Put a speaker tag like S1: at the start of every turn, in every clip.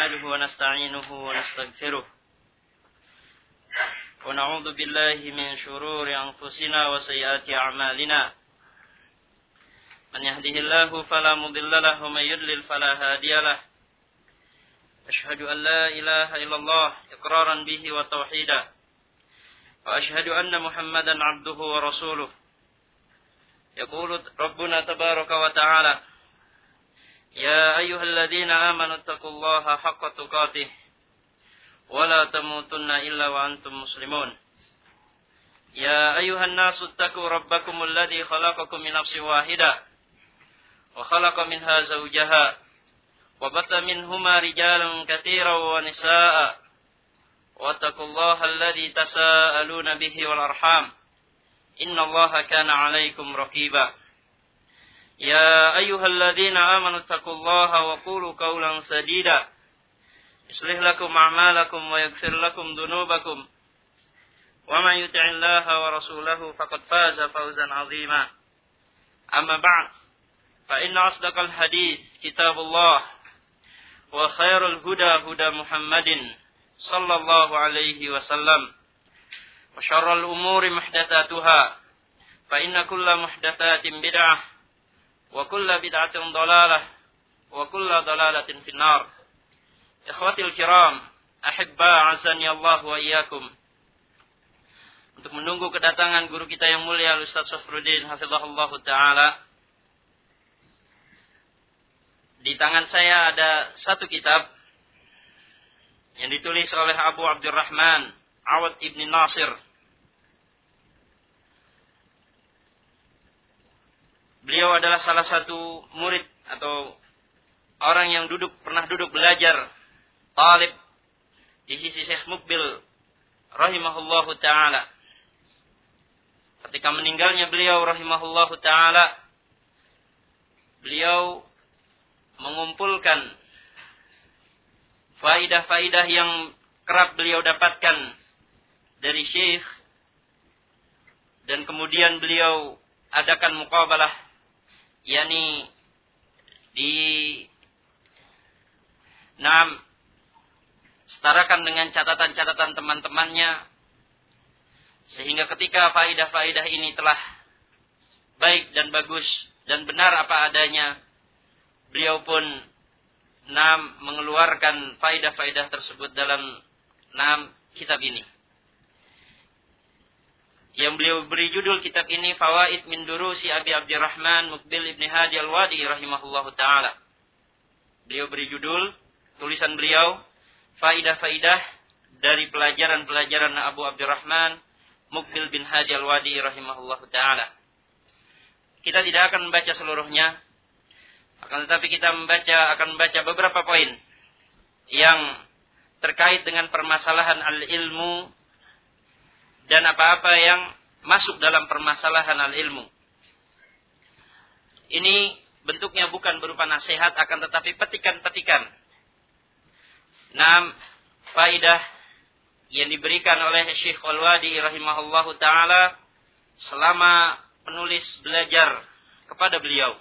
S1: نحمده ونستعينه ونستغفره ونعوذ بالله من شرور أنفسنا وسيئات أعمالنا من يهده الله فلا مضل له ومن يضلل فلا هادي له أشهد أن لا إله إلا الله إقرارا به وتوحيدا وأشهد أن محمدا عبده ورسوله يقول ربنا تبارك وتعالى يا أيها الذين آمنوا اتقوا الله حق تقاته ولا تموتن إلا وأنتم مسلمون يا أيها الناس اتقوا ربكم الذي خلقكم من نفس واحدة وخلق منها زوجها وبث منهما رجالا كثيرا ونساء واتقوا الله الذي تساءلون به والأرحام إن الله كان عليكم رقيبا يا أيها الذين آمنوا اتقوا الله وقولوا قولا سديدا يصلح لكم أعمالكم ويغفر لكم ذنوبكم ومن يطع الله ورسوله فقد فاز فوزا عظيما أما بعد فإن أصدق الحديث كتاب الله وخير الهدى هدى محمد صلى الله عليه وسلم وشر الأمور محدثاتها فإن كل محدثات بدعة وكل بدعة ضلالة وكل ضلالة في النار إخوتي الكرام أحبا عزني الله وإياكم. Untuk menunggu kedatangan guru kita yang mulia Ustaz Safruddin hafizahullah ta'ala, di tangan saya ada satu kitab yang ditulis oleh Abu Abdurrahman Awad ibn Nasir. Beliau adalah salah satu murid atau orang yang pernah duduk belajar, talib di sisi Syekh Mukbil rahimahullahu ta'ala. Ketika meninggalnya beliau rahimahullahu ta'ala, beliau mengumpulkan faidah-faidah yang kerap beliau dapatkan dari Syekh, dan kemudian beliau adakan muqabalah, yakni setarakan dengan catatan-catatan teman-temannya, sehingga ketika faidah-faidah ini telah baik dan bagus dan benar apa adanya, beliau pun mengeluarkan faidah-faidah tersebut dalam kitab ini, yang beliau beri judul kitab ini Fawaid min Durusi Abi Abdurrahman Mukbil ibn Hadi al-Wadi rahimahullahu ta'ala. Beliau beri judul, tulisan beliau, faidah-faidah dari pelajaran-pelajaran Abu Abdurrahman Mukbil bin Hadi al-Wadi rahimahullahu ta'ala. Kita tidak akan membaca seluruhnya, akan tetapi kita akan membaca beberapa poin yang terkait dengan permasalahan al-ilmu dan apa-apa yang masuk dalam permasalahan al-ilmu. Ini bentuknya bukan berupa nasihat, akan tetapi petikan-petikan. Faidah yang diberikan oleh Syekh Al-Wadi rahimahullahu ta'ala selama penulis belajar kepada beliau.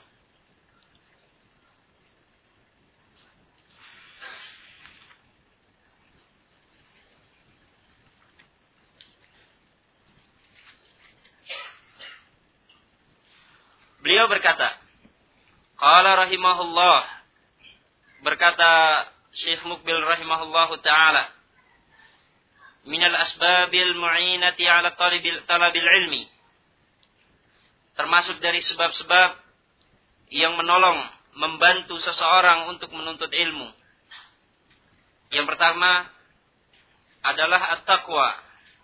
S1: Beliau berkata, qala rahimahullah, berkata Syekh Mukbil rahimahullahu ta'ala, minal asbabil mu'inati ala talabil ilmi, termasuk dari sebab-sebab yang menolong, membantu seseorang untuk menuntut ilmu. Yang pertama adalah at-taqwa.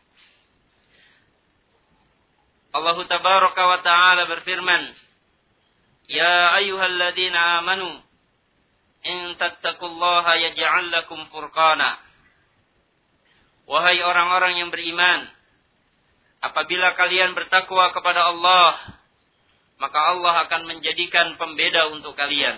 S1: Allah tabaraka wa ta'ala berfirman, Ya ayyuhalladzina amanu in tattaqullaha yaj'al lakum furqana. Wahai orang-orang yang beriman, apabila kalian bertakwa kepada Allah, maka Allah akan menjadikan pembeda untuk kalian.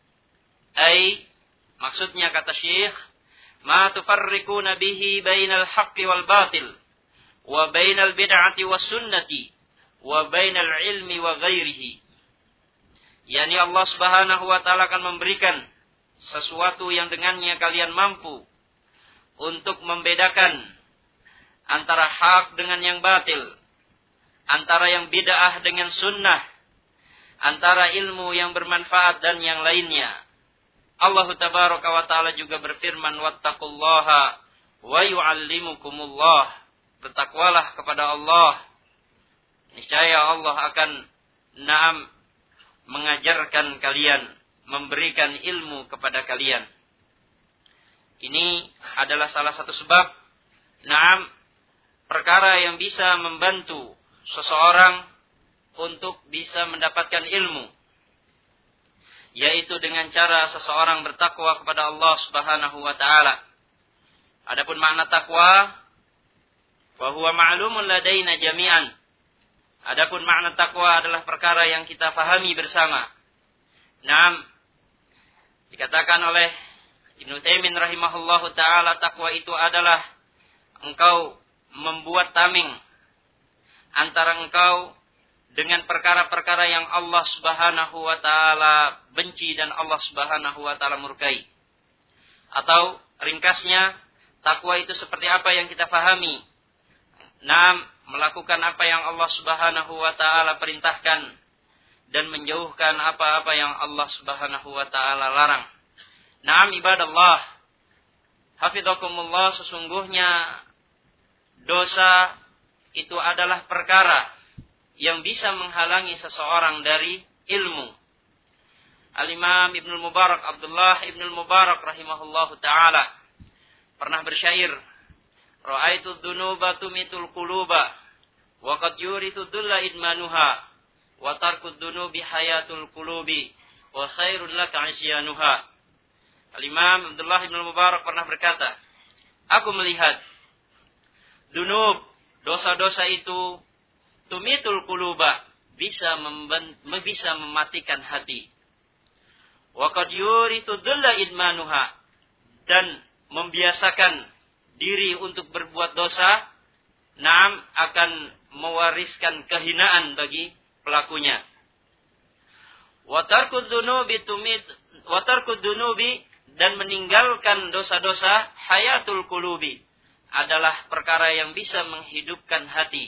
S1: Maksudnya kata Syekh, ma tufarriquna bihi bainal haqqi wal batil wa bainal bid'ati was sunnati wa bainal ilmi wa ghairihi. Yani Allah Subhanahu wa taala akan memberikan sesuatu yang dengannya kalian mampu untuk membedakan antara hak dengan yang batil, antara yang bid'ah dengan sunnah, antara ilmu yang bermanfaat dan yang lainnya. Allah tabaraka wa ta'ala juga berfirman, wattaqullaha wa yu'allimukumullah. Bertakwalah kepada Allah, niscaya Allah akan mengajarkan kalian, memberikan ilmu kepada kalian. Ini adalah salah satu sebab perkara yang bisa membantu seseorang untuk bisa mendapatkan ilmu, yaitu dengan cara seseorang bertakwa kepada Allah Subhanahu wa taala. Adapun makna takwa, wa huwa ma'lumun ladaina jami'an. Adapun makna takwa adalah perkara yang kita fahami bersama. Dikatakan oleh Ibnu Taimin rahimahullahu taala, takwa itu adalah engkau membuat tameng antara engkau dengan perkara-perkara yang Allah Subhanahu wa taala benci dan Allah Subhanahu wa taala murkai. Atau ringkasnya, takwa itu seperti apa yang kita fahami. Melakukan apa yang Allah Subhanahu wa taala perintahkan dan menjauhkan apa-apa yang Allah Subhanahu wa taala larang. Ibadallah, hafizakumullah, sesungguhnya dosa itu adalah perkara yang bisa menghalangi seseorang dari ilmu. Al-Imam Ibnul Mubarak, Abdullah Ibnul Mubarak rahimahullahu ta'ala pernah bersyair, ra'aitu dhunuba tumitul quluba wa qad yurithu dhulla idmanuha wa tarkud dhunubi hayatul qulubi wa khairun laka isyanuha. Al-Imam Abdullah Ibnul Mubarak pernah berkata, aku melihat dunub, dosa-dosa itu tumitul quluba, bisa mematikan hati. Wa qad yurithu dhulla idmanuha, dan membiasakan diri untuk berbuat dosa, akan mewariskan kehinaan bagi pelakunya. Wa tarkud dunubi, dan meninggalkan dosa-dosa, hayatul qulubi, adalah perkara yang bisa menghidupkan hati.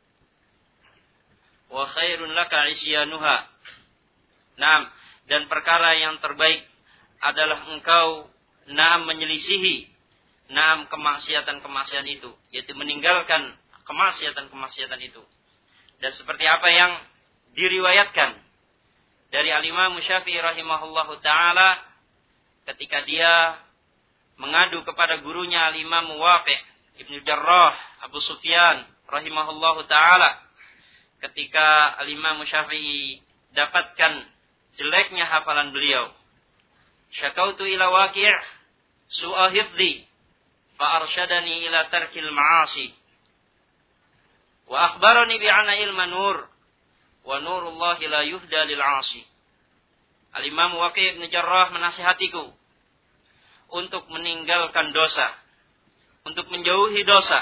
S1: Wa khairun laka isyanuha. Dan perkara yang terbaik adalah engkau menyelisihi kemaksiatan-kemaksiatan itu, yaitu meninggalkan kemaksiatan-kemaksiatan itu. Dan seperti apa yang diriwayatkan dari Al-Imam Syafi'i rahimahullahu taala ketika dia mengadu kepada gurunya Al-Imam Waqi' Ibnu Jarrah Abu Sufyan rahimahullahu taala, ketika Al-Imam Syafi'i dapatkan jeleknya hafalan beliau. Syakautu ila Waqi' su'a hifdhi fa arsyadani ila tarkil ma'asi wa akhbarani bi anna ilma nur wa nurullahi la yuhda lil 'asi. Al-Imam Waqi' bin Jarrah menasihatiku untuk meninggalkan dosa, untuk menjauhi dosa.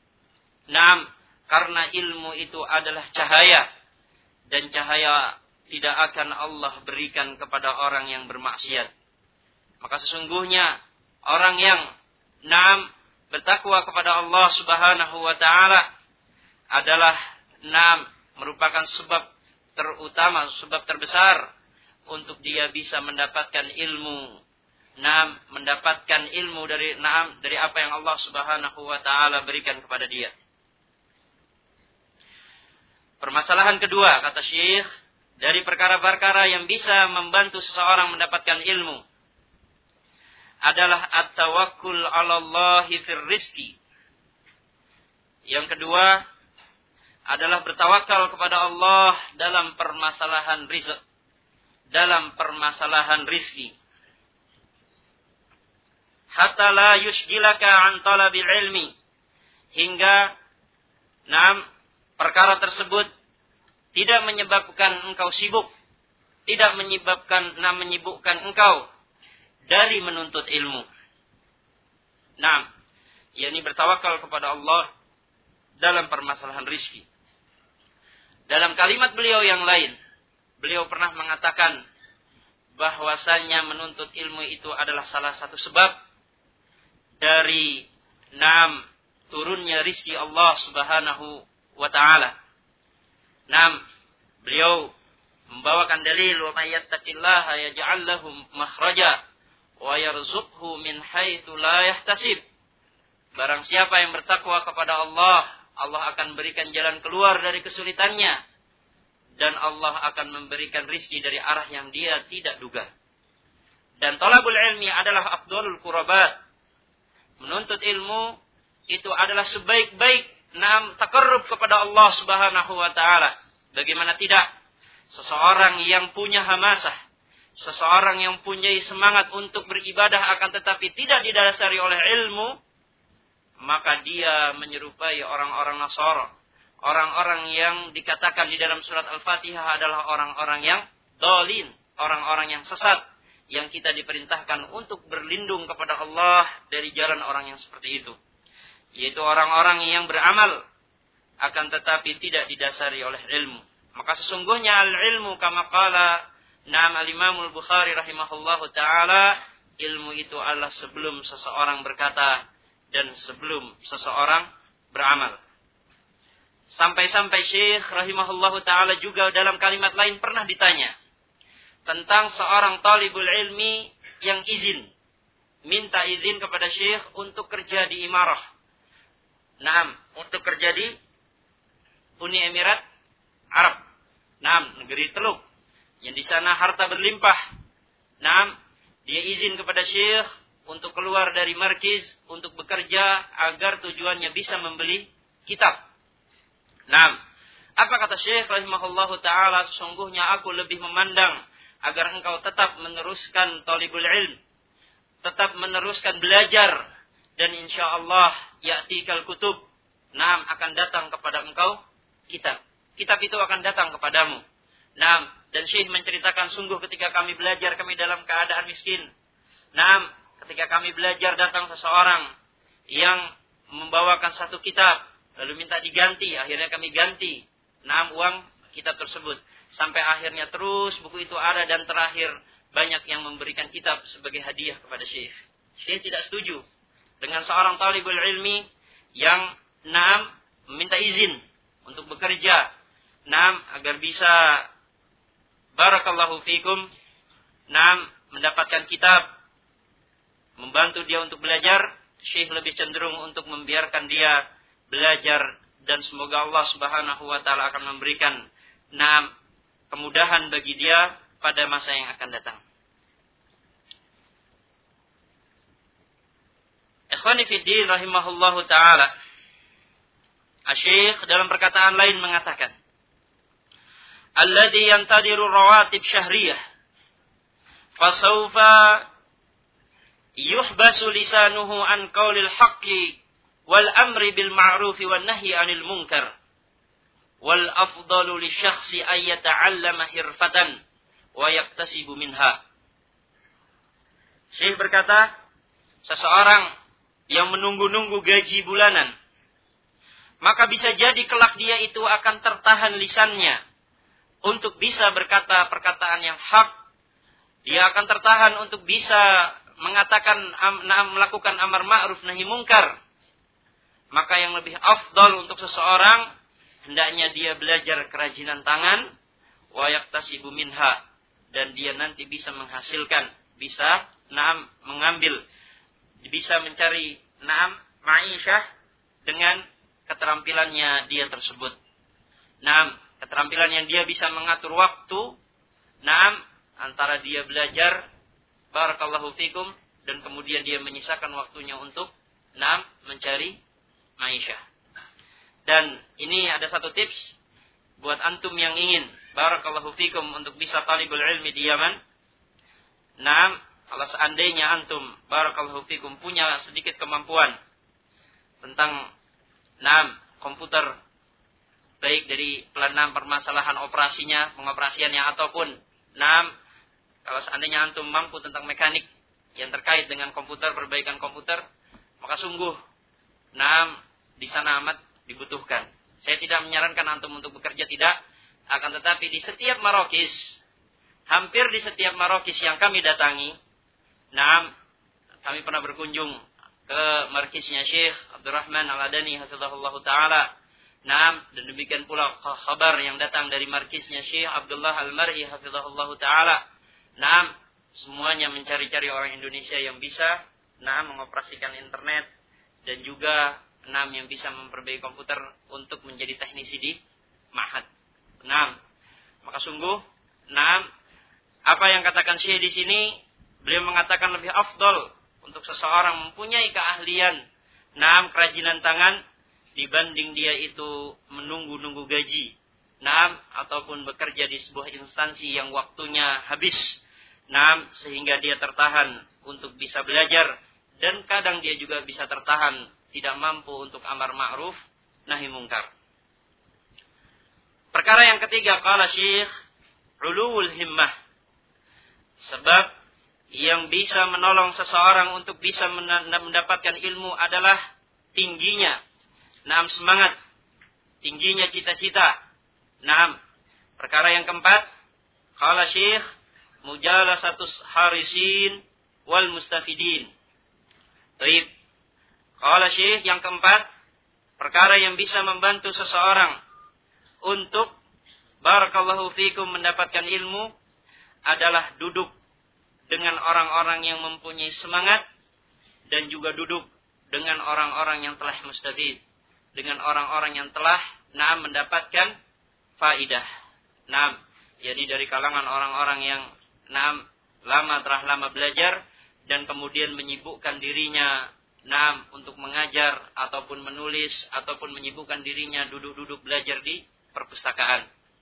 S1: Karena ilmu itu adalah cahaya, dan cahaya tidak akan Allah berikan kepada orang yang bermaksiat. Maka sesungguhnya orang yang bertakwa kepada Allah Subhanahu wa taala adalah merupakan sebab terutama, sebab terbesar untuk dia bisa mendapatkan ilmu, mendapatkan ilmu dari apa yang Allah Subhanahu wa taala berikan kepada dia. Permasalahan kedua, kata Syekh, dari perkara-perkara yang bisa membantu seseorang mendapatkan ilmu adalah at-tawakkul 'ala Allahi fir rizqi. Yang kedua adalah bertawakal kepada Allah dalam permasalahan rizq, dalam permasalahan rizki. Hatta la yushgilaka an talabil ilmi, hingga perkara tersebut tidak menyebabkan engkau sibuk, tidak menyibukkan engkau dari menuntut ilmu. Yakni bertawakal kepada Allah dalam permasalahan rizki. Dalam kalimat beliau yang lain, beliau pernah mengatakan bahwasanya menuntut ilmu itu adalah salah satu sebab dari turunnya rizki Allah Subhanahu wa taala. Beliau membawakan dalil, wa may yattaqillaha yaj'al lahu makhraja wa yarzuqhu min haitsu la yahtasib. Barang siapa yang bertakwa kepada Allah, Allah akan berikan jalan keluar dari kesulitannya, dan Allah akan memberikan rizki dari arah yang dia tidak duga. Dan talabul ilmi adalah afdalul qurbat. Menuntut ilmu itu adalah sebaik-baik taqarrub kepada Allah Subhanahu wa taala. Bagaimana tidak? Seseorang yang punya hamasah, seseorang yang punya semangat untuk beribadah akan tetapi tidak didasari oleh ilmu, maka dia menyerupai orang-orang Nasara. Orang-orang yang dikatakan di dalam surat Al-Fatihah adalah orang-orang yang dhalin, orang-orang yang sesat, yang kita diperintahkan untuk berlindung kepada Allah dari jalan orang yang seperti itu, yaitu orang-orang yang beramal akan tetapi tidak didasari oleh ilmu. Maka sesungguhnya al-ilmu kama qala al-Imam al-Bukhari rahimahullahu taala, ilmu itu adalah sebelum seseorang berkata dan sebelum seseorang beramal. Sampai-sampai Syekh rahimahullahu taala juga dalam kalimat lain pernah ditanya tentang seorang talibul ilmi yang minta izin kepada Syekh untuk kerja di imarah. Untuk kerja di Uni Emirat Arab. Negeri Teluk. Yang di sana harta berlimpah. Dia izin kepada Syekh untuk keluar dari markiz, untuk bekerja agar tujuannya bisa membeli kitab. Apa kata Syekh rahimahullahu ta'ala? Sesungguhnya aku lebih memandang agar engkau tetap meneruskan talibul ilm, tetap meneruskan belajar, dan insyaallah ya'tikal kutub, akan datang kepada engkau kitab. Kitab itu akan datang kepadamu. Dan Syekh menceritakan, sungguh ketika kami belajar, kami dalam keadaan miskin. Ketika kami belajar, datang seseorang yang membawakan satu kitab, lalu minta diganti. Akhirnya kami ganti uang kitab tersebut. Sampai akhirnya terus buku itu ada, dan terakhir banyak yang memberikan kitab sebagai hadiah kepada Syekh. Syekh tidak setuju dengan seorang talibul ilmi yang meminta izin untuk bekerja, agar bisa barakallahu fikum mendapatkan kitab, membantu dia untuk belajar. Syekh lebih cenderung untuk membiarkan dia belajar, dan semoga Allah Subhanahu wa taala akan memberikan kemudahan bagi dia pada masa yang akan datang. Ikhwani fi din rahimahullahu taala, Syekh dalam perkataan lain mengatakan, alladhi yantadiru rawatib syahriyah fasawfa yuhbasu lisanuhu an qawlil haqqi wal amri bil ma'rufi wan nahyi 'anil munkar wal afdalu lisyakhsi ay yata'allama hirfatan wa yaktasibu minha. Syekh berkata, seseorang yang menunggu-nunggu gaji bulanan, maka bisa jadi kelak dia itu akan tertahan lisannya untuk bisa berkata perkataan yang hak. Dia akan tertahan untuk bisa melakukan amar ma'ruf nahi mungkar. Maka yang lebih afdal untuk seseorang, hendaknya dia belajar kerajinan tangan, wa yaktasibu minha, dan dia nanti bisa menghasilkan, bisa mengambil, bisa mencari ma'isyah dengan keterampilannya dia tersebut. Keterampilan yang dia bisa mengatur waktu, antara dia belajar, barakallahu fikum, dan kemudian dia menyisakan waktunya untuk mencari ma'isyah. Dan ini ada satu tips buat antum yang ingin, barakallahu fikum, untuk bisa talibul ilmi di Yaman. Kalau seandainya antum, barakallahu fikum, punya sedikit kemampuan tentang komputer, baik dari permasalahan operasinya, pengoperasiannya, ataupun kalau seandainya antum mampu tentang mekanik yang terkait dengan komputer, perbaikan komputer, maka sungguh di sana amat dibutuhkan. Saya tidak menyarankan antum untuk bekerja, tidak, akan tetapi di setiap marokis hampir di setiap marokis yang kami datangi, kami pernah berkunjung ke markisnya Syekh Abdurrahman Al-Adani hafizahullah ta'ala. Dan demikian pula kabar yang datang dari markisnya Syekh Abdullah Al-Mar'i hafizahullah ta'ala. Semuanya mencari-cari orang Indonesia yang bisa mengoperasikan internet dan juga yang bisa memperbaiki komputer untuk menjadi teknisi di ma'had. Maka sungguh apa yang katakan Syekh di sini, beliau mengatakan lebih afdal untuk seseorang mempunyai keahlian kerajinan tangan dibanding dia itu menunggu-nunggu gaji ataupun bekerja di sebuah instansi yang waktunya habis sehingga dia tertahan untuk bisa belajar, dan kadang dia juga bisa tertahan tidak mampu untuk amar ma'ruf nahi mungkar. Perkara yang ketiga, qala Syekh, ulul himmah. Sebab yang bisa menolong seseorang untuk bisa mendapatkan ilmu adalah tingginya semangat, tingginya cita-cita. Perkara yang keempat, qala Syekh, mujalasatus harisin wal mustafidin. Baik. Qala Syekh, yang keempat, perkara yang bisa membantu seseorang untuk barakallahu fikum mendapatkan ilmu adalah duduk dengan orang-orang yang mempunyai semangat dan juga duduk dengan orang-orang yang telah mustafid, dengan orang-orang yang telah mendapatkan faidah. Jadi dari kalangan orang-orang yang telah lama belajar dan kemudian menyibukkan dirinya untuk mengajar ataupun menulis ataupun menyibukkan dirinya duduk-duduk belajar di perpustakaan.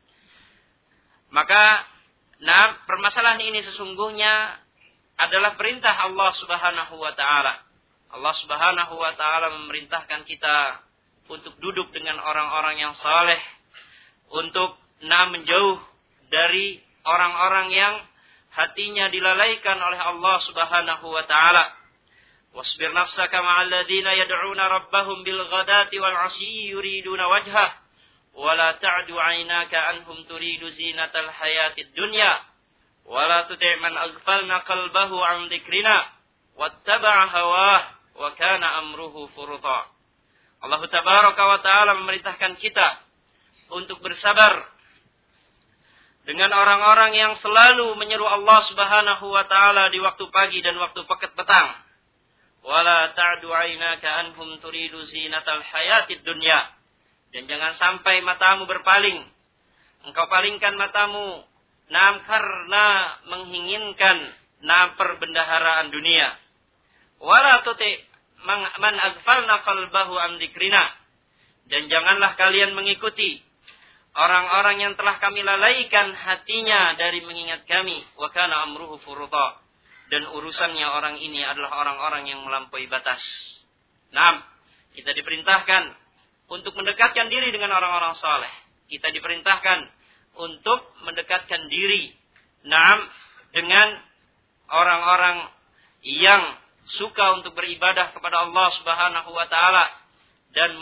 S1: Maka permasalahan ini sesungguhnya adalah perintah Allah Subhanahu wa taala. Allah Subhanahu wa taala memerintahkan kita untuk duduk dengan orang-orang yang saleh, untuk menjauh dari orang-orang yang hatinya dilalaikan oleh Allah Subhanahu wa taala. Wasbir nafsaka ma'al ladzina yad'una rabbahum bil ghadati wal 'ashiyyi yuriduna wajhah wa la ta'du 'ainaka anhum turidu zinatal hayatid dunya wa la tuti' man aghfalna qalbahu 'an dzikrina wattaba'a hawah wa kana amruhu furuta. Allah tabaraka wa taala memerintahkan kita untuk bersabar dengan orang-orang yang selalu menyeru Allah Subhanahu wa taala di waktu pagi dan waktu petang. Wala ta'du 'ainaka anhum turidu zinatal hayatid dunya. Dan jangan sampai matamu berpaling. Engkau palingkan matamu karena menginginkan perbendaharaan dunia. Wala tuti man aghfalna qalbahu an dzikrina. Dan janganlah kalian mengikuti orang-orang yang telah kami lalaikan hatinya dari mengingat kami. Wa kana amruhu furuta. Dan urusannya orang ini adalah orang-orang yang melampaui batas. Kita diperintahkan untuk mendekatkan diri dengan orang-orang saleh. Kita diperintahkan untuk mendekatkan diri dengan orang-orang yang suka untuk beribadah kepada Allah Subhanahu wa taala dan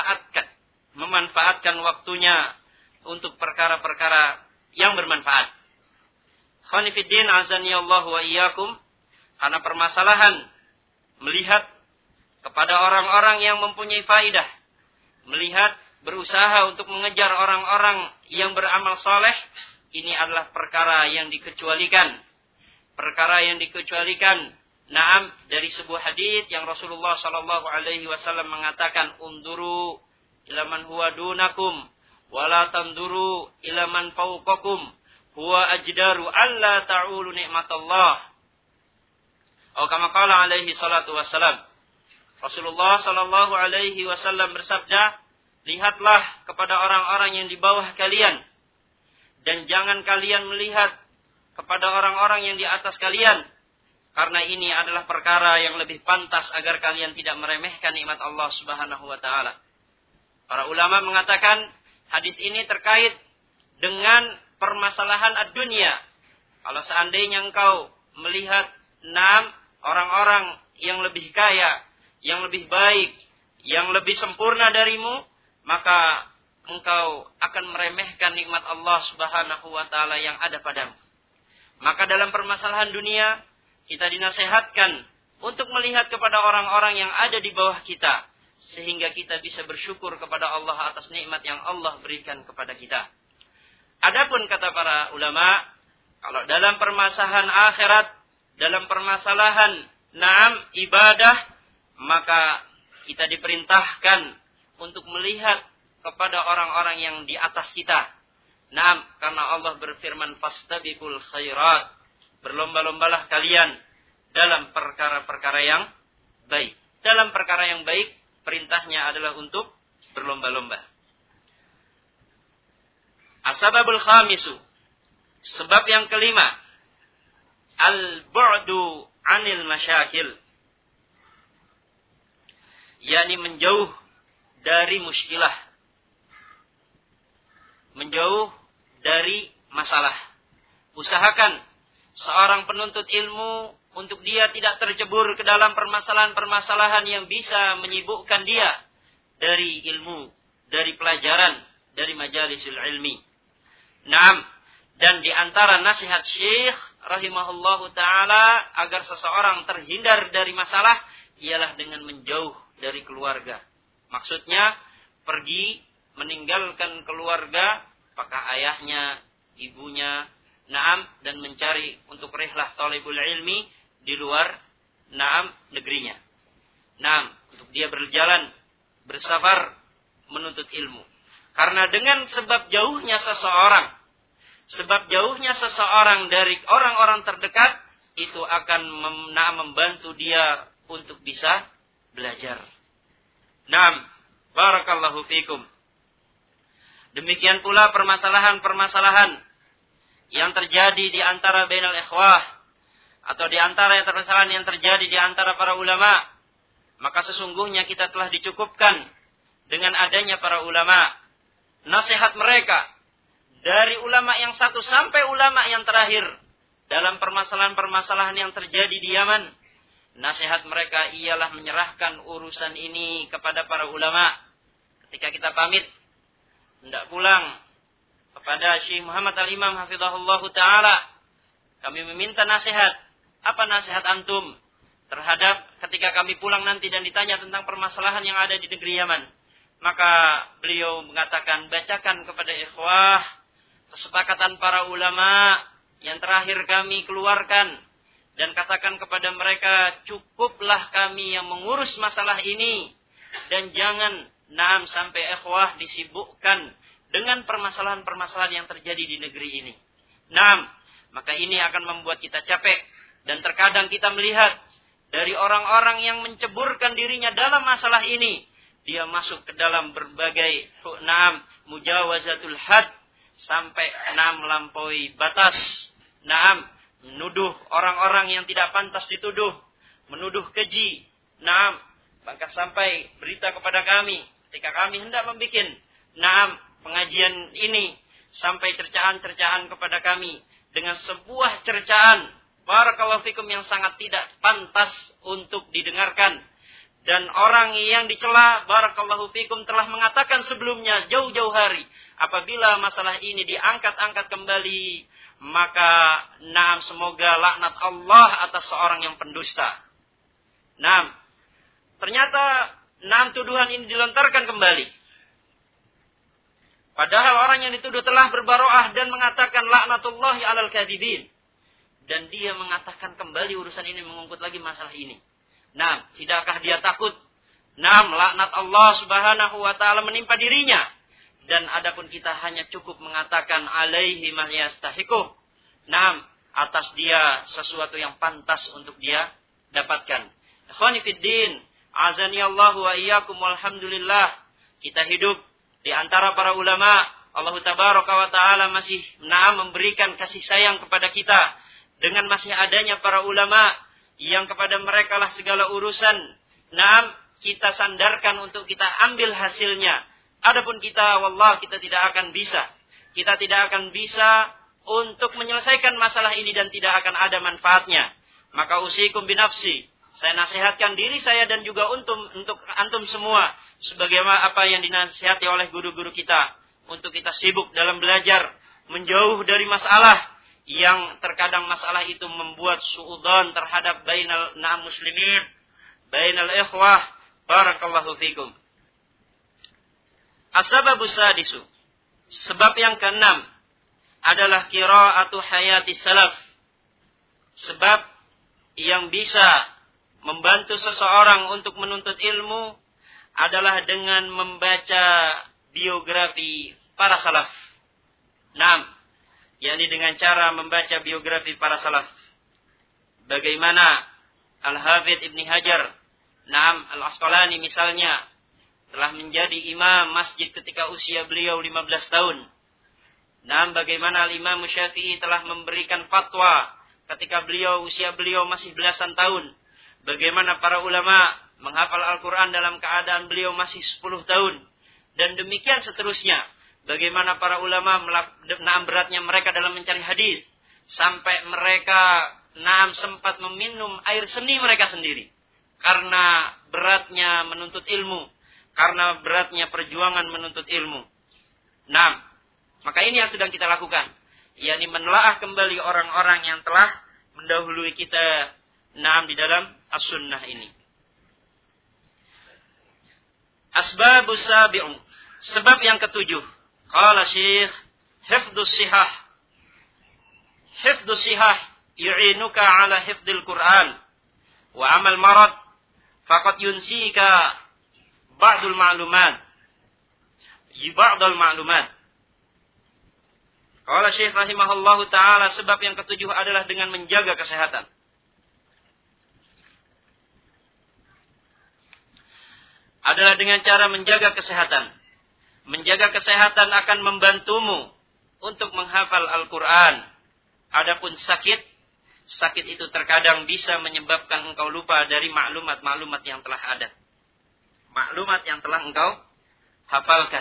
S1: memanfaatkan waktunya untuk perkara-perkara yang bermanfaat. Khonifiddin azani Allah wa iyyakum, karena permasalahan melihat kepada orang-orang yang mempunyai faidah, melihat berusaha untuk mengejar orang-orang yang beramal saleh, ini adalah perkara yang dikecualikan. Perkara yang dikecualikan dari sebuah hadits yang Rasulullah sallallahu alaihi wasallam mengatakan, "Unduru ila man huwa dunakum wa la tanduru ila man fawqakum. Huwa ajdaru alla ta'ulu ni'matallah." Atau kama qala alaihi salatu wassalam. Rasulullah sallallahu alaihi wasallam bersabda, "Lihatlah kepada orang-orang yang di bawah kalian dan jangan kalian melihat kepada orang-orang yang di atas kalian, karena ini adalah perkara yang lebih pantas agar kalian tidak meremehkan nikmat Allah Subhanahu wa taala." Para ulama mengatakan hadis ini terkait dengan permasalahan ad-dunya. Kalau seandainya engkau melihat orang-orang yang lebih kaya, yang lebih baik, yang lebih sempurna darimu, maka engkau akan meremehkan nikmat Allah Subhanahu wa taala yang ada padamu. Maka dalam permasalahan dunia, kita dinasehatkan untuk melihat kepada orang-orang yang ada di bawah kita, sehingga kita bisa bersyukur kepada Allah atas nikmat yang Allah berikan kepada kita. Adapun kata para ulama, kalau dalam permasalahan akhirat, dalam permasalahan ibadah, maka kita diperintahkan untuk melihat kepada orang-orang yang di atas kita. Karena Allah berfirman, fastabiqul khairat, berlomba-lombalah kalian dalam perkara-perkara yang baik. Dalam perkara yang baik, perintahnya adalah untuk berlomba-lomba. Asbabul khamisu, sebab yang kelima, al-bu'du 'anil masyakil, yakni menjauh dari muskilah, menjauh dari masalah. Usahakan seorang penuntut ilmu untuk dia tidak tercebur ke dalam permasalahan-permasalahan yang bisa menyibukkan dia dari ilmu, dari pelajaran, dari majalisul ilmi. Dan di antara nasihat Syekh rahimahullahu ta'ala agar seseorang terhindar dari masalah ialah dengan menjauh dari keluarga. Maksudnya pergi meninggalkan keluarga, apakah ayahnya, ibunya, dan mencari untuk rihlah thalibul ilmi di luar negerinya. Untuk dia berjalan, bersafar menuntut ilmu. Karena dengan sebab jauhnya seseorang dari orang-orang terdekat, itu akan membantu dia untuk bisa belajar. Barakallahu fikum. Demikian pula permasalahan-permasalahan yang terjadi di antara bainal ikhwah, atau di antara permasalahan yang terjadi di antara para ulama, maka sesungguhnya kita telah dicukupkan dengan adanya para ulama. Nasihat mereka dari ulama yang satu sampai ulama yang terakhir dalam permasalahan-permasalahan yang terjadi di Yaman, nasihat mereka ialah menyerahkan urusan ini kepada para ulama. Ketika kita pamit hendak pulang kepada Syekh Muhammad Al-Imam hafizahullah ta'ala, kami meminta nasihat. Apa nasihat antum terhadap ketika kami pulang nanti dan ditanya tentang permasalahan yang ada di negeri Yaman? Maka beliau mengatakan, bacakan kepada ikhwah kesepakatan para ulama yang terakhir kami keluarkan, dan katakan kepada mereka, cukuplah kami yang mengurus masalah ini, dan jangan sampai ikhwah disibukkan dengan permasalahan-permasalahan yang terjadi di negeri ini. Maka ini akan membuat kita capek, dan terkadang kita melihat dari orang-orang yang menceburkan dirinya dalam masalah ini, dia masuk ke dalam berbagai mujawazatul had, sampai melampaui batas, menuduh orang-orang yang tidak pantas dituduh, menuduh keji, bahkan sampai berita kepada kami ketika kami hendak membuat pengajian ini, sampai cercaan-cercaan kepada kami dengan sebuah cercaan barakallahu fikum yang sangat tidak pantas untuk didengarkan. Dan orang yang dicela barakallahu fikum telah mengatakan sebelumnya jauh-jauh hari, apabila masalah ini diangkat-angkat kembali, maka semoga laknat Allah atas seorang yang pendusta. Ternyata tuduhan ini dilontarkan kembali. Padahal orang yang dituduh telah berbaroah dan mengatakan laknatullahi alal kadhibin. Dan dia mengatakan kembali urusan ini, mengungkut lagi masalah ini. Tidakkah dia takut? Laknat Allah subhanahu wa ta'ala menimpa dirinya. Dan adapun kita hanya cukup mengatakan alaihi ma yastahiquh. Atas dia sesuatu yang pantas untuk dia dapatkan. Ikhwani fid din, azani Allah wa iyyakum, walhamdulillah. Kita hidup di antara para ulama. Allah tabaraka wa ta'ala masih memberikan kasih sayang kepada kita dengan masih adanya para ulama yang kepada mereka lah segala urusan kita sandarkan untuk kita ambil hasilnya. Adapun kita, wallah, kita tidak akan bisa. Kita tidak akan bisa untuk menyelesaikan masalah ini dan tidak akan ada manfaatnya. Maka usikum binafsi, saya nasihatkan diri saya dan juga untuk antum semua, sebagaimana apa yang dinasihati oleh guru-guru kita, untuk kita sibuk dalam belajar, menjauh dari masalah yang terkadang masalah itu membuat suudzon terhadap bainal muslimin, bainal ikhwah. Barakallahu fikum. As-sababus sadisu, sebab yang keenam adalah qiraatu hayati salaf. Sebab yang bisa membantu seseorang untuk menuntut ilmu adalah dengan membaca biografi para salaf. Yakni dengan cara membaca biografi para salaf. Bagaimana Al-Hafidz Ibn Hajar, Al-Asqalani misalnya, telah menjadi imam masjid ketika usia beliau 15 tahun. Bagaimana Al-Imam Syafi'i telah memberikan fatwa ketika usia beliau masih belasan tahun. Bagaimana para ulama menghafal Al-Quran dalam keadaan beliau masih 10 tahun. Dan demikian seterusnya. Bagaimana para ulama beratnya mereka dalam mencari hadis. Sampai mereka sempat meminum air seni mereka sendiri. Karena beratnya menuntut ilmu. Karena beratnya perjuangan menuntut ilmu. Maka ini yang sedang kita lakukan. yakni menelaah kembali orang-orang yang telah mendahului kita di dalam as-sunnah ini. Asbabus sabi'u, sebab yang ketujuh. Qala Syekh, hifdzus sihah. Hifdzus sihah yu'inuka ala hifdzil Qur'an wa amal marad faqad yunsika ba'dul ma'lumat. Ba'dul ma'lumat. Qala Syekh rahimahullahu taala, sebab yang ketujuh adalah dengan menjaga kesehatan. Adalah dengan cara menjaga kesehatan. Menjaga kesehatan akan membantumu untuk menghafal Al-Quran. Adapun sakit itu terkadang bisa menyebabkan engkau lupa dari maklumat-maklumat yang telah ada. Maklumat yang telah engkau hafalkan.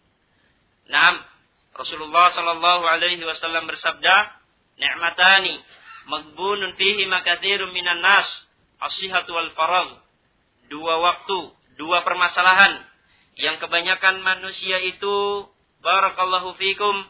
S1: Rasulullah sallallahu alaihi wasallam bersabda, "Ni'matani maghbunun fihi makatsirun minan nas, as-sihhatu wal faragh." Dua waktu, dua permasalahan yang kebanyakan manusia itu, barakallahu fikum,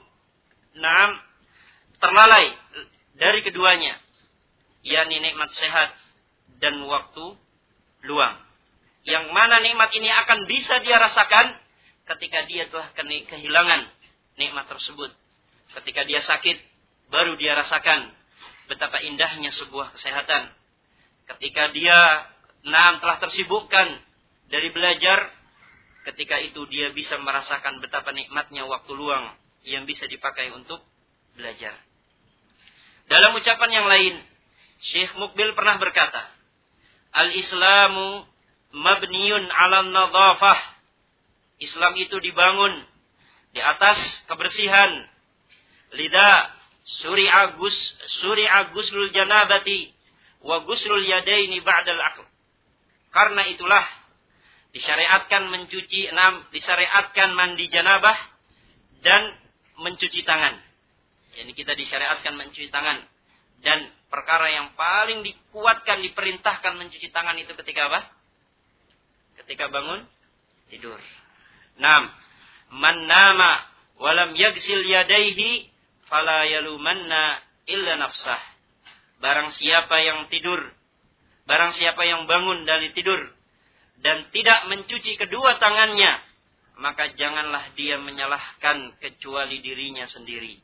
S1: terlalai dari keduanya, yakni nikmat sehat dan waktu luang. Yang mana nikmat ini akan bisa dia rasakan ketika dia telah kehilangan nikmat tersebut. Ketika dia sakit, baru dia rasakan betapa indahnya sebuah kesehatan. Ketika dia telah tersibukkan dari belajar, ketika itu dia bisa merasakan betapa nikmatnya waktu luang yang bisa dipakai untuk belajar. Dalam ucapan yang lain, Syekh Mukbil pernah berkata, "Al-Islamu mabniun 'ala an-nadhafah." Islam itu dibangun di atas kebersihan. Lidha suri'a guslul janabati wa guslul yadaini ba'dal aql. Karena itulah disyariatkan disyariatkan mandi janabah dan mencuci tangan. Jadi kita disyariatkan mencuci tangan, dan perkara yang paling dikuatkan, diperintahkan mencuci tangan itu ketika apa? Ketika bangun tidur. Man nama walam yagsil yadaihi fala yalumanna illa nafsah. Barang siapa yang tidur, barang siapa yang bangun dari tidur dan tidak mencuci kedua tangannya, maka janganlah dia menyalahkan kecuali dirinya sendiri.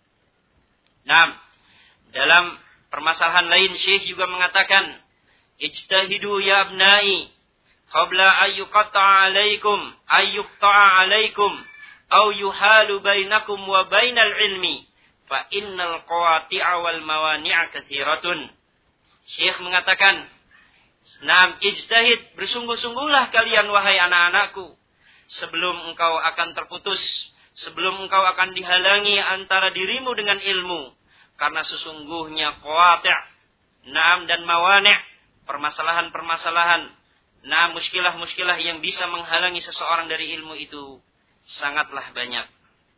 S1: Dalam permasalahan lain, Syekh juga mengatakan, "Ijtahidu ya abnai qabla ayyuqta'a alaikum aw yuhalu bainakum wa bainal ilmi fa innal qawati'a wal mawani'a katsiratun." Syekh mengatakan, ijtahid, bersungguh-sungguhlah kalian wahai anak-anakku, sebelum engkau akan terputus, sebelum engkau akan dihalangi antara dirimu dengan ilmu, karena sesungguhnya qawati', dan mawani', permasalahan-permasalahan, muskilah-muskilah yang bisa menghalangi seseorang dari ilmu itu sangatlah banyak.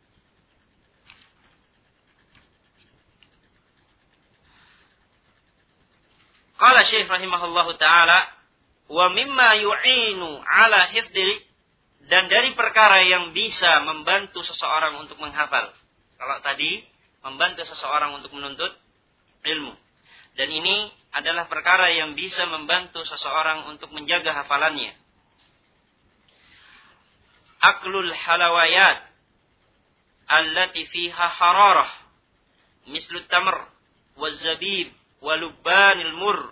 S1: Qala Syekh rahimahullahu ta'ala, wa mimma yu'inu ala hifdhi, dan dari perkara yang bisa membantu seseorang untuk menghafal. Kalau tadi membantu seseorang untuk menuntut ilmu. Dan ini adalah perkara yang bisa membantu seseorang untuk menjaga hafalannya. Aklul halawayat allati fiha hararah mislu tamr waz-zabib walubbanil mur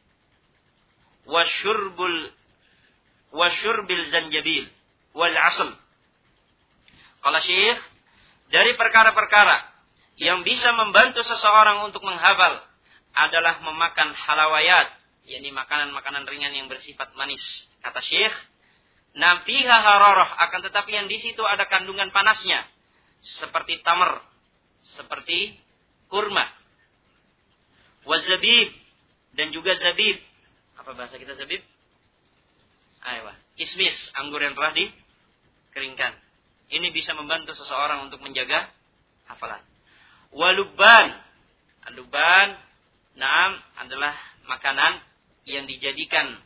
S1: wasyurbil zanjabil wal asl. Qala Syekh, dari perkara-perkara yang bisa membantu seseorang untuk menghafal adalah memakan halawayat, yakni makanan-makanan ringan yang bersifat manis. Kata Syekh, fiha hararah, akan tetapi yang di situ ada kandungan panasnya, seperti tamr, seperti kurma, wazabib, dan juga zabib. Apa bahasa kita zabib? Kismis, anggur yang telah dikeringkan. Ini bisa membantu seseorang untuk menjaga hafalan. Walubban, aluban, adalah makanan yang dijadikan,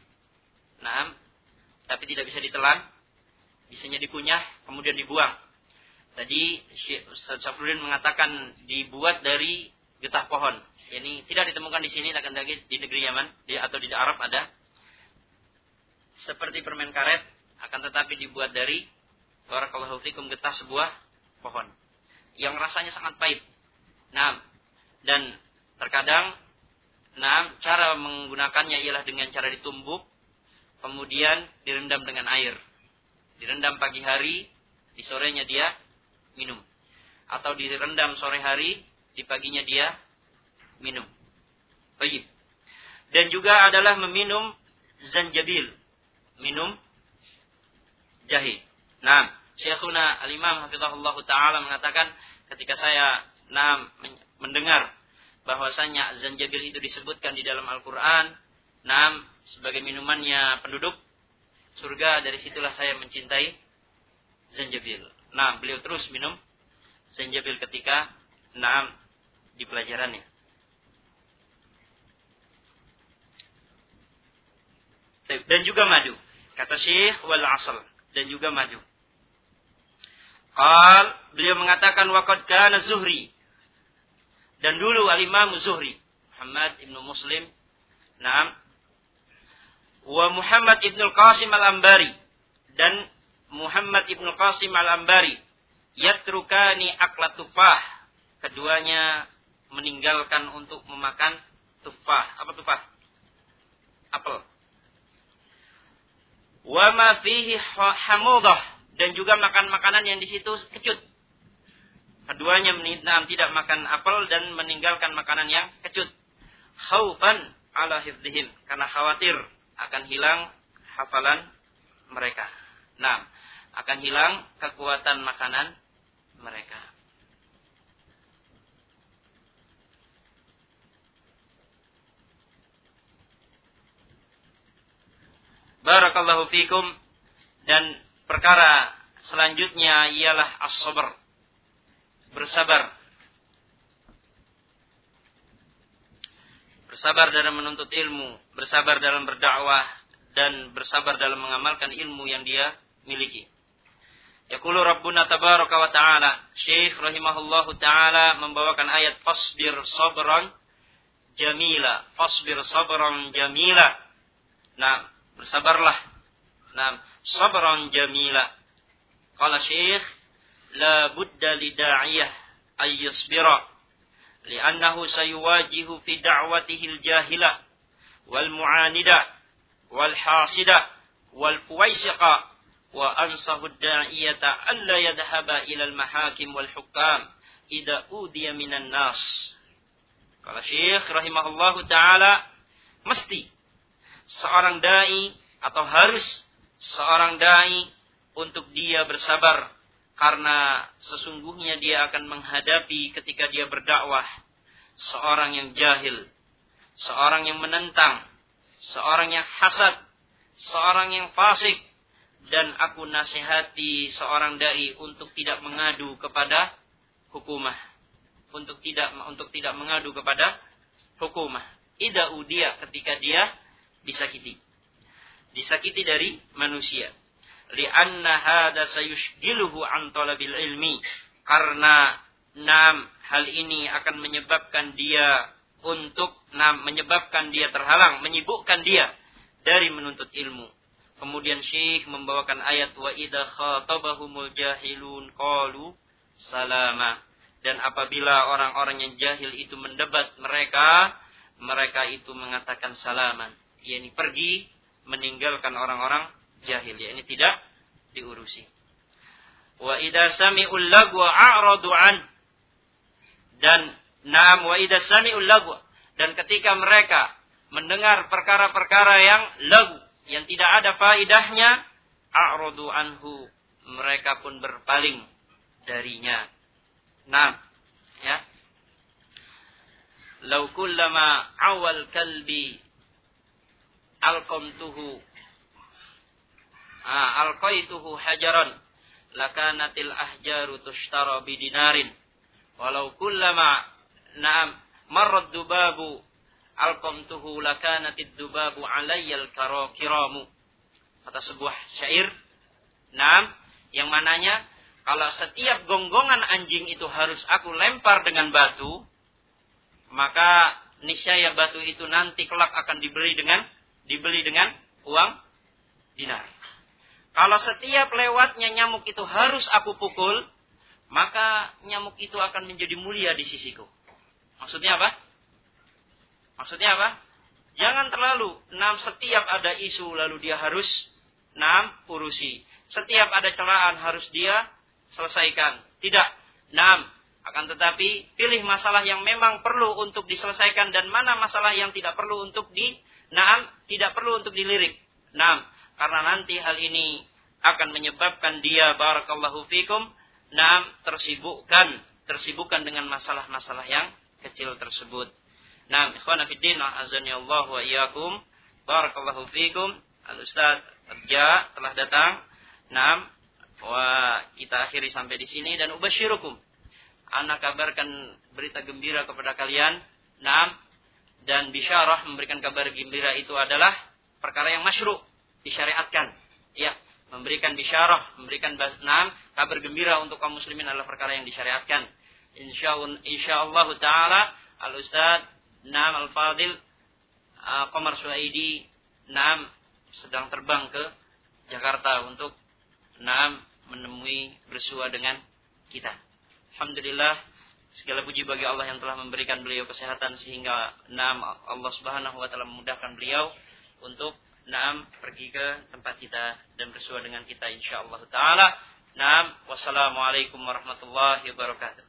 S1: tapi tidak bisa ditelan, bisanya dikunyah kemudian dibuang. Tadi Ustaz Syafruddin mengatakan dibuat dari getah pohon. Yani tidak ditemukan di sini, akan di negeri Yaman atau di Arab ada seperti permen karet, akan tetapi dibuat dari barakallahu fikum getah sebuah pohon yang rasanya sangat pahit. Dan terkadang cara menggunakannya ialah dengan cara ditumbuk, kemudian direndam dengan air. Direndam pagi hari, di sorenya dia minum. Atau direndam sore hari, di paginya dia minum. Baik. Dan juga adalah meminum zanjabil, minum jahe. Syekhuna Al-Imam Hafizahullah Ta'ala mengatakan, ketika saya mendengar bahwasanya zanjabil itu disebutkan di dalam Al-Quran, sebagai minumannya penduduk surga, dari situlah saya mencintai zanjabil. Beliau terus minum zanjabil ketika di pelajarannya. Dan juga madu. Kata Syekh, wal asal, dan juga madu. Beliau mengatakan waqad kana Zuhri, dan dulu al-Imam Zuhri, Muhammad ibn Muslim, wa Muhammad ibn al-Qasim al-Ambari, dan Muhammad ibn al-Qasim al-Ambari, yatrukani aklat tufah, keduanya meninggalkan untuk memakan tufah. Apa tufah? Apel. Wa ma fihi hamudah, dan juga makan makanan yang di situ kecut. Keduanya tidak makan apel dan meninggalkan makanan yang kecut. Khaufan ala hifdihim, karena khawatir akan hilang hafalan mereka. Akan hilang kekuatan makanan mereka. Barakallahu fikum. Dan perkara selanjutnya ialah as-sabr, bersabar. Bersabar dalam menuntut ilmu, bersabar dalam berdakwah, dan bersabar dalam mengamalkan ilmu yang dia miliki. Yaqulu Rabbuna tabaraka wa ta'ala, Syekh rahimahullahu ta'ala membawakan ayat fasbir sabran jamila, fasbir sabran jamila. Bersabarlah. Sabran jamila. Qala Syekh, la budda lida'iyah ay yasbira, li'annahu sayuwajihu fi da'watihi al-jahilah wal mu'anida wal hasida wal fuwaisiqa wa ansahu ad-da'iyata alla yadhhaba ila al-mahakim wal hukam idza udiya minan nas. Qala Syekh rahimahullahu ta'ala, mesti seorang dai atau harus seorang dai untuk dia bersabar, karena sesungguhnya dia akan menghadapi ketika dia berdakwah seorang yang jahil, seorang yang menentang, seorang yang hasad, seorang yang fasik. Dan aku nasihati seorang dai untuk tidak mengadu kepada hukumah, untuk tidak mengadu kepada hukumah. Idza udia, ketika dia disakiti dari manusia. Li'anna hadza sayushghiluhu an talabil ilmi, karena hal ini akan menyebabkan dia untuk menyebabkan dia terhalang, menyibukkan dia dari menuntut ilmu. Kemudian Syekh membawakan ayat wa idza khatabahumul jahilun qalu salama. Dan apabila orang-orang yang jahil itu mendebat mereka itu mengatakan salaman. Yakni pergi meninggalkan orang-orang jahil, yakni tidak diurusi. Wa idza sami'ul lagwa a'radu an. Dan wa idza sami'ul lagwa, dan ketika mereka mendengar perkara-perkara yang lagu, yang tidak ada faidahnya, a'radu anhu, mereka pun berpaling darinya. Ya. Lau kullama awal kalbi alqamtuhu alqaituhu hajaran lakanatil ahjaru tushtara bidinarin walau kullama marrad dubabu alqamtuhu lakanatid dubabu alayyal kiramu. Kata sebuah syair yang mananya kalau setiap gonggongan anjing itu harus aku lempar dengan batu, maka niscaya batu itu nanti kelak akan dibeli dengan uang dinar. Kalau setiap lewatnya nyamuk itu harus aku pukul, maka nyamuk itu akan menjadi mulia di sisiku. Maksudnya apa? Jangan terlalu setiap ada isu lalu dia harus urusi. Setiap ada celaan harus dia selesaikan. Tidak. Akan tetapi pilih masalah yang memang perlu untuk diselesaikan dan mana masalah yang tidak perlu untuk tidak perlu untuk dilirik. Karena nanti hal ini akan menyebabkan dia barakallahu fikum tersibukkan dengan masalah-masalah yang kecil tersebut. Ikhwana fiddin, azani Allah wa iyyakum. Barakallahu fikum. Al-Ustaz Abja telah datang. Kita akhiri sampai di sini dan ubasyirukum. Ana kabarkan berita gembira kepada kalian. Dan bisyarah, memberikan kabar gembira itu adalah perkara yang masyru', disyariatkan. Ya, memberikan bisyarah, memberikan kabar gembira untuk kaum muslimin adalah perkara yang disyariatkan. Insyaallah taala Al-Ustaz Al-Fadil Qamar Suhaidi sedang terbang ke Jakarta untuk menemui bersua dengan kita. Alhamdulillah, segala puji bagi Allah yang telah memberikan beliau kesehatan sehingga Allah Subhanahu wa taala memudahkan beliau untuk pergi ke tempat kita dan bersua dengan kita insyaallah taala. Wassalamualaikum warahmatullahi wabarakatuh.